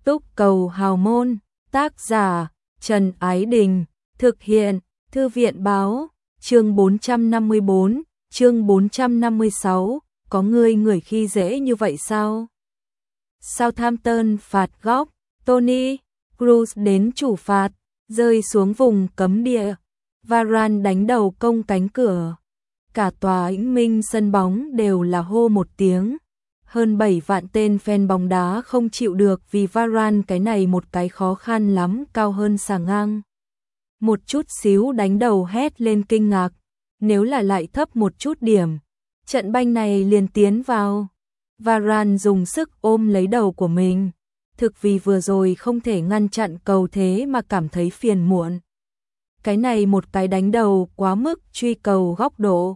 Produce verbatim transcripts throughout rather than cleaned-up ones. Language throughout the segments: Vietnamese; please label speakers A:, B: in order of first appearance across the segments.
A: Túc cầu hào môn, tác giả Trần Ái Đình, thực hiện Thư viện báo, chương bốn trăm năm mươi bốn, chương bốn trăm năm mươi sáu, có người người khi dễ như vậy sao? Southampton phạt góc, Tony Cruz đến chủ phạt, rơi xuống vùng cấm địa, Varane đánh đầu công cánh cửa. Cả tòa Ĩnh Minh sân bóng đều là hô một tiếng. Hơn bảy vạn tên fan bóng đá không chịu được vì Varane cái này một cái khó khăn lắm cao hơn xà ngang. Một chút xíu đánh đầu hét lên kinh ngạc, nếu là lại thấp một chút điểm, trận banh này liền tiến vào. Varane dùng sức ôm lấy đầu của mình, thực vì vừa rồi không thể ngăn chặn cầu thế mà cảm thấy phiền muộn. Cái này một cái đánh đầu quá mức truy cầu góc độ.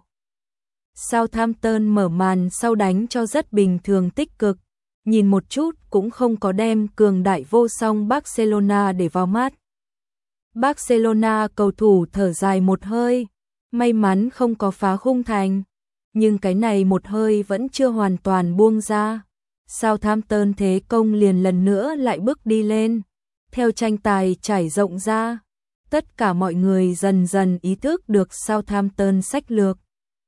A: Southampton mở màn sau đánh cho rất bình thường tích cực, nhìn một chút cũng không có đem cường đại vô song Barcelona để vào mắt. Barcelona cầu thủ thở dài một hơi, may mắn không có phá khung thành, nhưng cái này một hơi vẫn chưa hoàn toàn buông ra. Southampton thế công liền lần nữa lại bước đi lên, theo tranh tài trải rộng ra, tất cả mọi người dần dần ý thức được Southampton sách lược.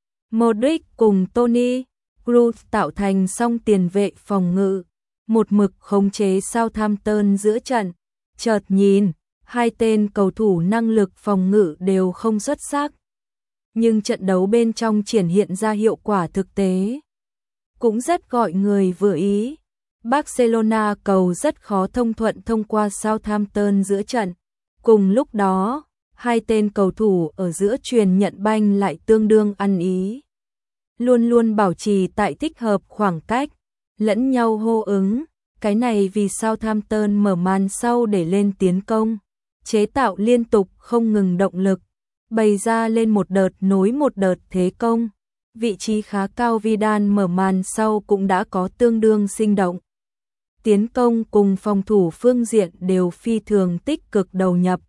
A: Modric cùng Tony Cruz tạo thành song tiền vệ phòng ngự, một mực khống chế Southampton giữa trận. Chợt nhìn, hai tên cầu thủ năng lực phòng ngự đều không xuất sắc, nhưng trận đấu bên trong triển hiện ra hiệu quả thực tế cũng rất gọi người vừa ý. Barcelona cầu rất khó thông thuận thông qua Southampton giữa trận. Cùng lúc đó, hai tên cầu thủ ở giữa truyền nhận banh lại tương đương ăn ý, luôn luôn bảo trì tại thích hợp khoảng cách, lẫn nhau hô ứng. Cái này vì Southampton mở màn sau để lên tiến công, chế tạo liên tục không ngừng động lực, bày ra lên một đợt nối một đợt thế công. Vị trí khá cao Vidal mở màn sau cũng đã có tương đương sinh động. Tiến công cùng phòng thủ phương diện đều phi thường tích cực đầu nhập.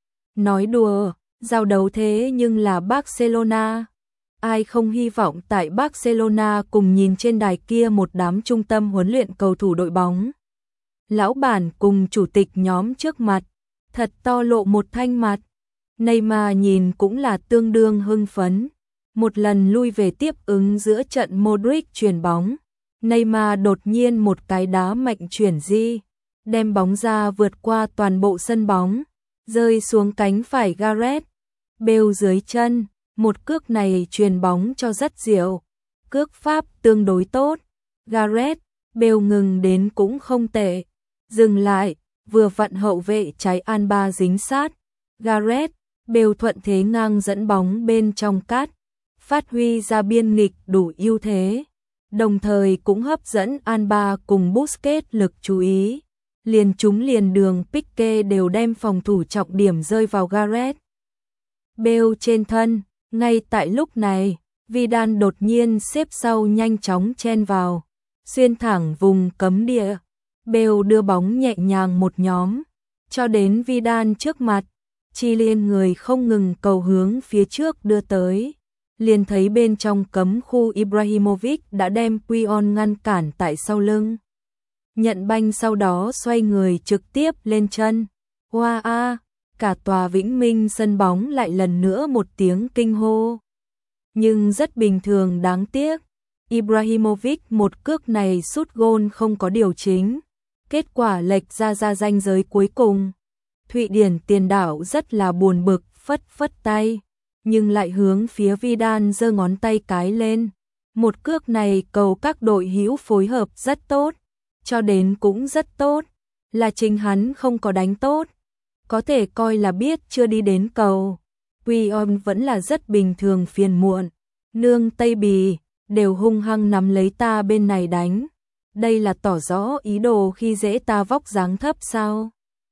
A: Nói đùa, giao đấu thế nhưng là Barcelona. Ai không hy vọng tại Barcelona cùng nhìn trên đài kia một đám trung tâm huấn luyện cầu thủ đội bóng. Lão bản cùng chủ tịch nhóm trước mặt, thật to lộ một thanh mặt. Neymar nhìn cũng là tương đương hưng phấn. Một lần lui về tiếp ứng giữa trận Modric chuyền bóng. Neymar đột nhiên một cái đá mạnh chuyển di, đem bóng ra vượt qua toàn bộ sân bóng, rơi xuống cánh phải Gareth Bale dưới chân. Một cước này chuyền bóng cho rất diệu, cước pháp tương đối tốt. Gareth Bale ngừng đến cũng không tệ, dừng lại, vừa vặn hậu vệ trái Alba dính sát. Gareth Bale thuận thế ngang dẫn bóng bên trong cát, phát huy ra biên nghịch đủ ưu thế, đồng thời cũng hấp dẫn Alba cùng Busquets lực chú ý. Liền chúng liền đường Pique đều đem phòng thủ trọng điểm rơi vào Gareth Bale trên thân. Ngay tại lúc này, Vidal đột nhiên xếp sau nhanh chóng chen vào, xuyên thẳng vùng cấm địa. Bale đưa bóng nhẹ nhàng một nhóm, cho đến Vidal trước mặt, chi liên người không ngừng cầu hướng phía trước đưa tới. Liền thấy bên trong cấm khu Ibrahimovic đã đem Puyol ngăn cản tại sau lưng. Nhận banh sau đó xoay người trực tiếp lên chân. Hoa a! Cả tòa Vĩnh Minh sân bóng lại lần nữa một tiếng kinh hô. Nhưng rất bình thường đáng tiếc, Ibrahimovic một cước này sút gôn không có điều chính, kết quả lệch ra ra ranh giới cuối cùng. Thụy Điển tiền đạo rất là buồn bực, phất phất tay, nhưng lại hướng phía Vidal giơ ngón tay cái lên. Một cước này cầu các đội hữu phối hợp rất tốt, cho đến cũng rất tốt, là chính hắn không có đánh tốt. Có thể coi là biết chưa đi đến cầu. Puyol vẫn là rất bình thường phiền muộn. Nương Tây Bì, đều hung hăng nắm lấy ta bên này đánh. Đây là tỏ rõ ý đồ khi dễ ta vóc dáng thấp sao?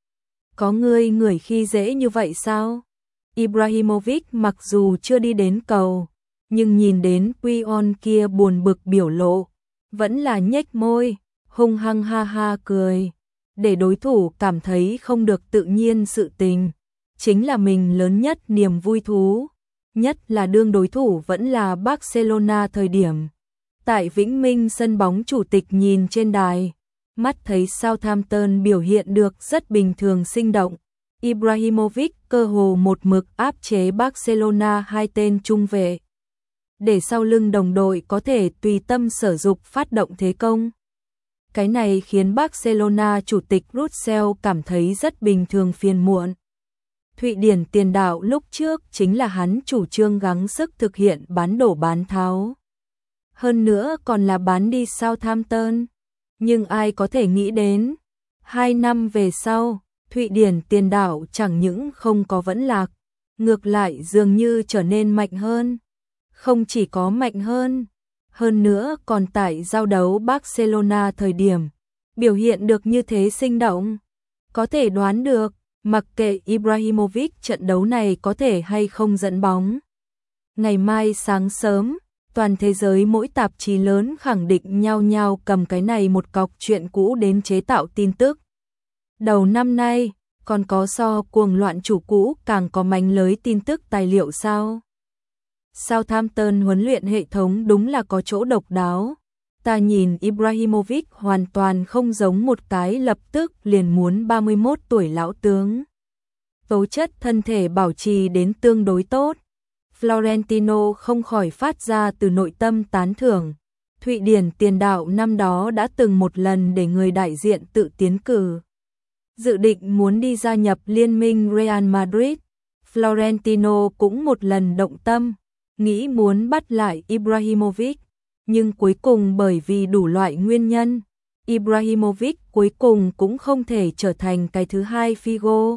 A: Có người người khi dễ như vậy sao? Ibrahimovic mặc dù chưa đi đến cầu, nhưng nhìn đến Puyol kia buồn bực biểu lộ, vẫn là nhếch môi, hung hăng ha ha cười. Để đối thủ cảm thấy không được tự nhiên sự tình, chính là mình lớn nhất niềm vui thú, nhất là đương đối thủ vẫn là Barcelona thời điểm. Tại Vĩnh Minh sân bóng chủ tịch nhìn trên đài, mắt thấy Southampton biểu hiện được rất bình thường sinh động. Ibrahimovic cơ hồ một mực áp chế Barcelona hai tên trung vệ, để sau lưng đồng đội có thể tùy tâm sở dục phát động thế công. Cái này khiến Barcelona chủ tịch Russell cảm thấy rất bình thường phiền muộn. Thụy Điển tiền đạo lúc trước chính là hắn chủ trương gắng sức thực hiện bán đổ bán tháo. Hơn nữa còn là bán đi Southampton. Nhưng ai có thể nghĩ đến, hai năm về sau, Thụy Điển tiền đạo chẳng những không có vẫn lạc, ngược lại dường như trở nên mạnh hơn. Không chỉ có mạnh hơn, hơn nữa còn tại giao đấu Barcelona thời điểm, biểu hiện được như thế sinh động. Có thể đoán được, mặc kệ Ibrahimovic trận đấu này có thể hay không dẫn bóng. Ngày mai sáng sớm, toàn thế giới mỗi tạp chí lớn khẳng định nhau nhau cầm cái này một cọc chuyện cũ đến chế tạo tin tức. Đầu năm nay, còn có so cuồng loạn chủ cũ càng có mánh lới tin tức tài liệu sao? Southampton huấn luyện hệ thống đúng là có chỗ độc đáo. Ta nhìn Ibrahimovic hoàn toàn không giống một cái lập tức liền muốn ba mươi mốt tuổi lão tướng. Tố chất thân thể bảo trì đến tương đối tốt. Florentino không khỏi phát ra từ nội tâm tán thưởng. Thụy Điển tiền đạo năm đó đã từng một lần để người đại diện tự tiến cử, dự định muốn đi gia nhập liên minh Real Madrid. Florentino cũng một lần động tâm, nghĩ muốn bắt lại Ibrahimovic, nhưng cuối cùng bởi vì đủ loại nguyên nhân, Ibrahimovic cuối cùng cũng không thể trở thành cái thứ hai Figo.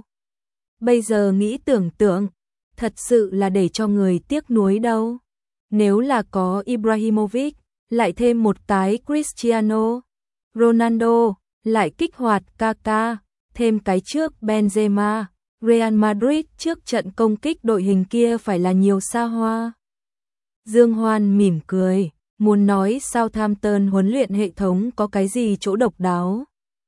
A: Bây giờ nghĩ tưởng tượng, thật sự là để cho người tiếc nuối đâu. Nếu là có Ibrahimovic, lại thêm một cái Cristiano Ronaldo, lại kích hoạt Kaká, thêm cái trước Benzema, Real Madrid trước trận công kích đội hình kia phải là nhiều xa hoa. Dương Hoan mỉm cười, muốn nói Southampton huấn luyện hệ thống có cái gì chỗ độc đáo.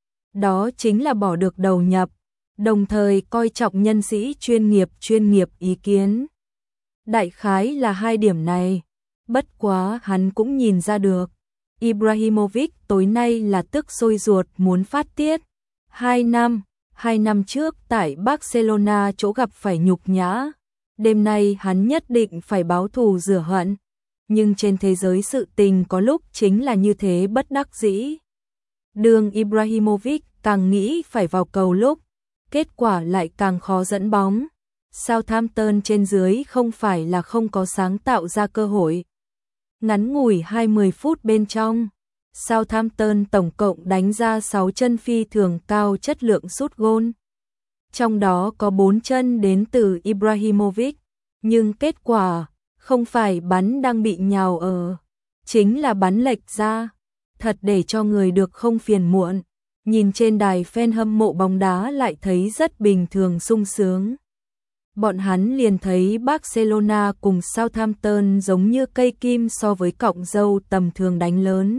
A: Đó chính là bỏ được đầu nhập, đồng thời coi trọng nhân sĩ chuyên nghiệp chuyên nghiệp ý kiến. Đại khái là hai điểm này, bất quá hắn cũng nhìn ra được. Ibrahimovic tối nay là tức sôi ruột muốn phát tiết. Hai năm, hai năm trước tại Barcelona chỗ gặp phải nhục nhã. Đêm nay hắn nhất định phải báo thù rửa hận. Nhưng trên thế giới sự tình có lúc chính là như thế bất đắc dĩ. Đường Ibrahimovic càng nghĩ phải vào cầu lúc, kết quả lại càng khó dẫn bóng. Southampton trên dưới không phải là không có sáng tạo ra cơ hội. Ngắn ngủi hai mươi phút bên trong, Southampton tổng cộng đánh ra sáu chân phi thường cao chất lượng sút gôn. Trong đó có bốn chân đến từ Ibrahimovic, nhưng kết quả không phải bắn đang bị nhào ở, chính là bắn lệch ra. Thật để cho người được không phiền muộn, nhìn trên đài fan hâm mộ bóng đá lại thấy rất bình thường sung sướng. Bọn hắn liền thấy Barcelona cùng Southampton giống như cây kim so với cọng dâu tầm thường đánh lớn.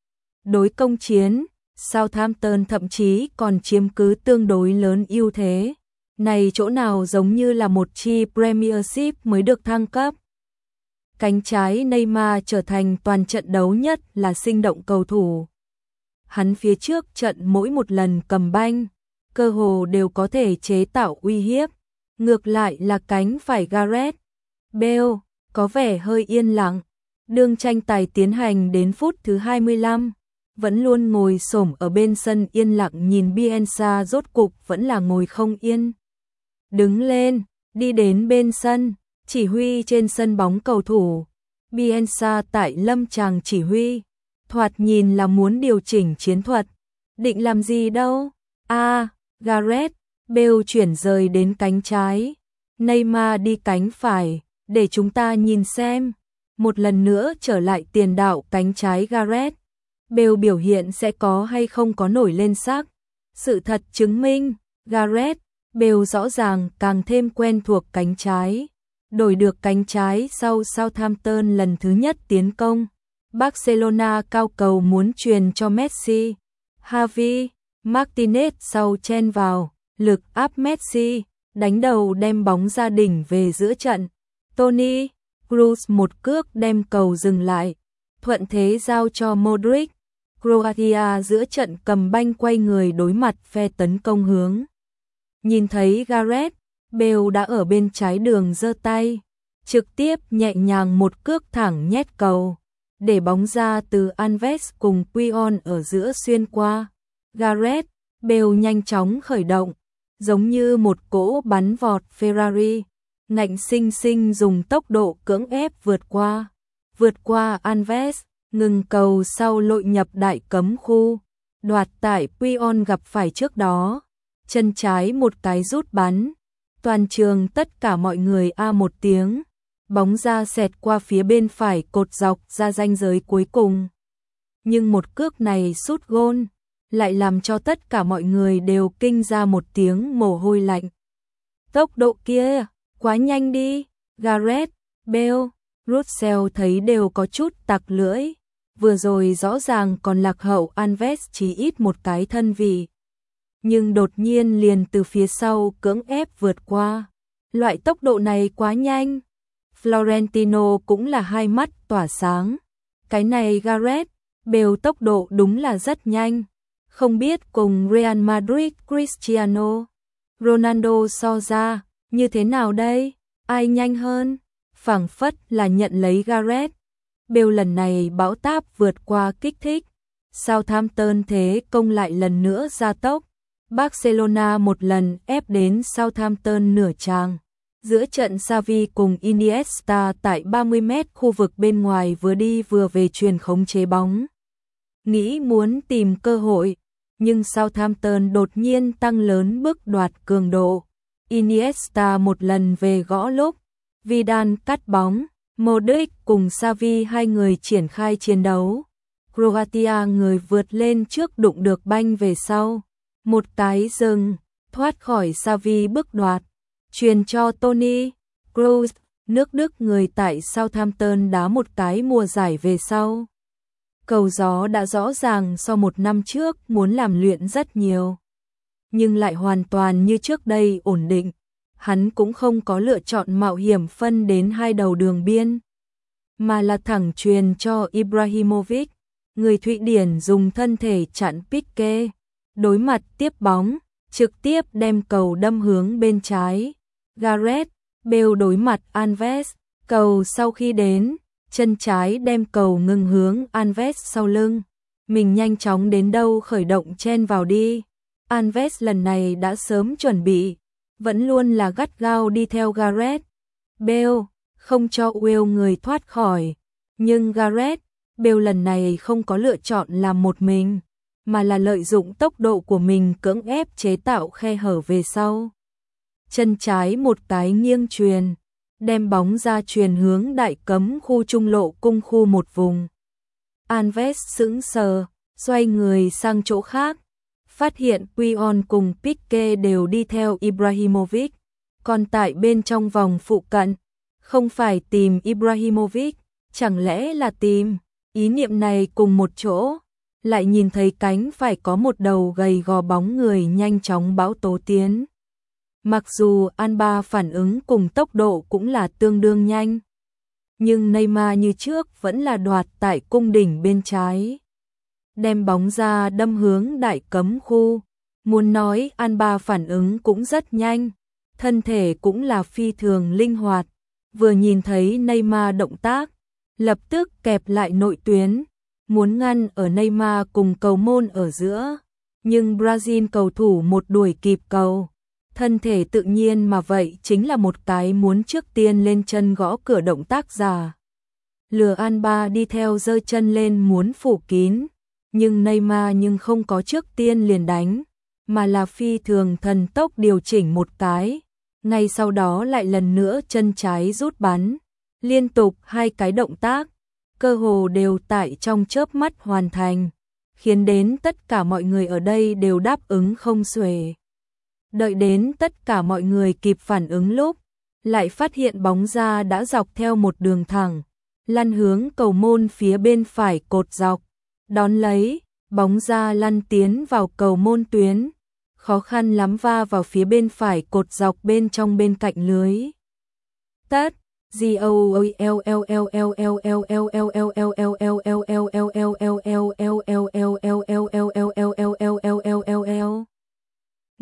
A: Đối công chiến, Southampton thậm chí còn chiếm cứ tương đối lớn ưu thế. Này chỗ nào giống như là một chi Premiership mới được thăng cấp. Cánh trái Neymar trở thành toàn trận đấu nhất là sinh động cầu thủ. Hắn phía trước trận mỗi một lần cầm banh, cơ hồ đều có thể chế tạo uy hiếp. Ngược lại là cánh phải Gareth Bale, có vẻ hơi yên lặng. Đương tranh tài tiến hành đến phút thứ hai mươi lăm, vẫn luôn ngồi xổm ở bên sân yên lặng nhìn Bielsa rốt cục vẫn là ngồi không yên. Đứng lên, đi đến bên sân, chỉ huy trên sân bóng cầu thủ. Bielsa tại lâm tràng chỉ huy, thoạt nhìn là muốn điều chỉnh chiến thuật. Định làm gì đâu? A, à, Gareth Bale chuyển rời đến cánh trái, Neymar đi cánh phải, để chúng ta nhìn xem. Một lần nữa trở lại tiền đạo cánh trái Gareth Bale biểu hiện sẽ có hay không có nổi lên sắc. Sự thật chứng minh, Gareth Bale rõ ràng càng thêm quen thuộc cánh trái. Đổi được cánh trái sau Southampton lần thứ nhất tiến công. Barcelona cao cầu muốn truyền cho Messi. Javi Martinez sau chen vào, lực áp Messi, đánh đầu đem bóng ra đỉnh về giữa trận. Toni Kroos một cước đem cầu dừng lại, thuận thế giao cho Modric. Croatia giữa trận cầm banh quay người đối mặt phe tấn công hướng. Nhìn thấy Gareth Bale đã ở bên trái đường giơ tay, trực tiếp nhẹ nhàng một cước thẳng nhét cầu, để bóng ra từ Alves cùng Puyol ở giữa xuyên qua. Gareth Bale nhanh chóng khởi động, giống như một cỗ bắn vọt Ferrari, ngạnh sinh sinh dùng tốc độ cưỡng ép vượt qua, vượt qua Alves, ngừng cầu sau lội nhập đại cấm khu, đoạt tại Puyol gặp phải trước đó, chân trái một cái rút bắn, toàn trường tất cả mọi người a một tiếng, bóng ra xẹt qua phía bên phải cột dọc ra ranh giới cuối cùng. Nhưng một cước này sút gôn, lại làm cho tất cả mọi người đều kinh ra một tiếng mồ hôi lạnh. Tốc độ kia, quá nhanh đi, Gareth Bale, Russell thấy đều có chút tặc lưỡi, vừa rồi rõ ràng còn lạc hậu Alves chỉ ít một cái thân vị. Nhưng đột nhiên liền từ phía sau cưỡng ép vượt qua. Loại tốc độ này quá nhanh. Florentino cũng là hai mắt tỏa sáng. Cái này Gareth Bale tốc độ đúng là rất nhanh. Không biết cùng Real Madrid Cristiano Ronaldo so ra, như thế nào đây? Ai nhanh hơn? Phảng phất là nhận lấy Gareth Bale lần này bão táp vượt qua kích thích. Southampton thế công lại lần nữa gia tốc. Barcelona một lần ép đến Southampton nửa chàng. Giữa trận Xavi cùng Iniesta tại ba mươi mét khu vực bên ngoài vừa đi vừa về truyền khống chế bóng. Nghĩ muốn tìm cơ hội, nhưng Southampton đột nhiên tăng lớn bước đoạt cường độ. Iniesta một lần về gõ lúc, Vidal cắt bóng, Modric cùng Xavi hai người triển khai chiến đấu. Croatia người vượt lên trước đụng được banh về sau. Một cái dừng, thoát khỏi Xavi bước đoạt, truyền cho Toni Kroos, nước Đức người tại Southampton đá một cái mùa giải về sau. Cầu gió đã rõ ràng so một năm trước muốn làm luyện rất nhiều, nhưng lại hoàn toàn như trước đây ổn định. Hắn cũng không có lựa chọn mạo hiểm phân đến hai đầu đường biên, mà là thẳng truyền cho Ibrahimovic, người Thụy Điển dùng thân thể chặn Pique. Đối mặt tiếp bóng, trực tiếp đem cầu đâm hướng bên trái. Gareth Bale đối mặt Alves, cầu sau khi đến, chân trái đem cầu ngừng hướng Alves sau lưng. Mình nhanh chóng đến đâu khởi động chen vào đi. Alves lần này đã sớm chuẩn bị, vẫn luôn là gắt gao đi theo Gareth Bale, không cho Will người thoát khỏi. Nhưng Gareth Bale lần này không có lựa chọn làm một mình, mà là lợi dụng tốc độ của mình cưỡng ép chế tạo khe hở về sau. Chân trái một cái nghiêng truyền, đem bóng ra truyền hướng đại cấm khu trung lộ cung khu một vùng. Alves sững sờ, xoay người sang chỗ khác, phát hiện Puyol cùng Pique đều đi theo Ibrahimovic, còn tại bên trong vòng phụ cận, không phải tìm Ibrahimovic, chẳng lẽ là tìm. Ý niệm này cùng một chỗ, lại nhìn thấy cánh phải có một đầu gầy gò bóng người nhanh chóng bão tố tiến. Mặc dù Alba phản ứng cùng tốc độ cũng là tương đương nhanh, nhưng Neymar như trước vẫn là đoạt tại cung đỉnh bên trái, đem bóng ra đâm hướng đại cấm khu. Muốn nói Alba phản ứng cũng rất nhanh, thân thể cũng là phi thường linh hoạt, vừa nhìn thấy Neymar động tác, lập tức kẹp lại nội tuyến, muốn ngăn ở Neymar cùng cầu môn ở giữa, nhưng Brazil cầu thủ một đuổi kịp cầu, thân thể tự nhiên mà vậy chính là một cái muốn trước tiên lên chân gõ cửa động tác giả. Lừa Alba đi theo giơ chân lên muốn phủ kín, nhưng Neymar nhưng không có trước tiên liền đánh, mà là phi thường thần tốc điều chỉnh một cái, ngay sau đó lại lần nữa chân trái rút bắn, liên tục hai cái động tác, cơ hồ đều tại trong chớp mắt hoàn thành, khiến đến tất cả mọi người ở đây đều đáp ứng không xuể. Đợi đến tất cả mọi người kịp phản ứng lúc, lại phát hiện bóng ra đã dọc theo một đường thẳng, lăn hướng cầu môn phía bên phải cột dọc, đón lấy, bóng ra lăn tiến vào cầu môn tuyến, khó khăn lắm va vào phía bên phải cột dọc bên trong bên cạnh lưới. Tất G O L L L L L L L L L L L L L L L L L L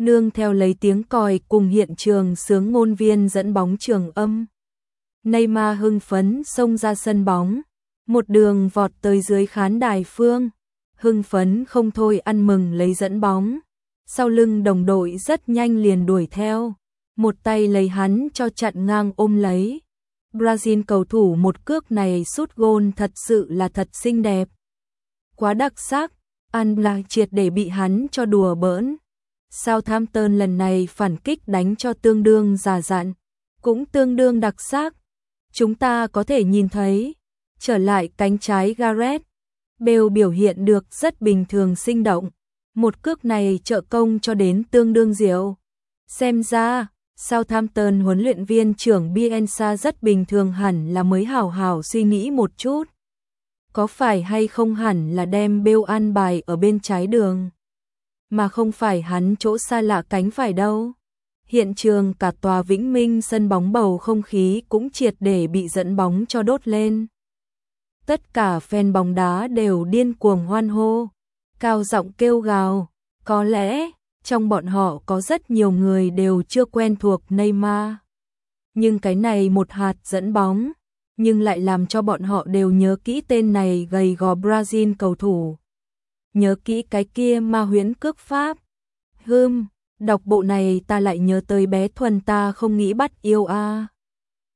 A: nương theo lấy tiếng còi cùng hiện trường sướng ngôn viên dẫn bóng trường âm. Neymar hưng phấn xông ra sân bóng, một đường vọt tới dưới khán đài phương, hưng phấn không thôi ăn mừng lấy dẫn bóng. Sau lưng đồng đội rất nhanh liền đuổi theo, một tay lấy hắn cho chặn ngang ôm lấy. Brazil cầu thủ một cước này sút gôn thật sự là thật xinh đẹp. Quá đặc sắc, Al Blak triệt để bị hắn cho đùa bỡn. Southampton lần này phản kích đánh cho tương đương già dặn, cũng tương đương đặc sắc. Chúng ta có thể nhìn thấy, trở lại cánh trái Gareth Bale biểu hiện được rất bình thường sinh động. Một cước này trợ công cho đến tương đương diệu. Xem ra, Southampton huấn luyện viên trưởng Bielsa rất bình thường, hẳn là mới hảo hảo suy nghĩ một chút. Có phải hay không hẳn là đem Bale an bài ở bên trái đường, mà không phải hắn chỗ xa lạ cánh phải đâu. Hiện trường cả tòa Vĩnh Minh sân bóng bầu không khí cũng triệt để bị dẫn bóng cho đốt lên. Tất cả fan bóng đá đều điên cuồng hoan hô, cao giọng kêu gào. Có lẽ trong bọn họ có rất nhiều người đều chưa quen thuộc Neymar, nhưng cái này một hạt dẫn bóng nhưng lại làm cho bọn họ đều nhớ kỹ tên này gầy gò Brazil cầu thủ. Nhớ kỹ cái kia ma huyễn cước pháp. Hừm, đọc bộ này ta lại nhớ tới bé Thuần ta không nghĩ bắt yêu a.